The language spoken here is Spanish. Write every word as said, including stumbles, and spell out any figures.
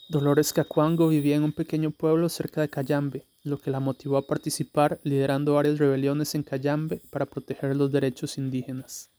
Dolores Cacuango vivía en un pequeño pueblo cerca de Cayambe, lo que la motivó a participar liderando varias rebeliones en Cayambe para proteger los derechos indígenas.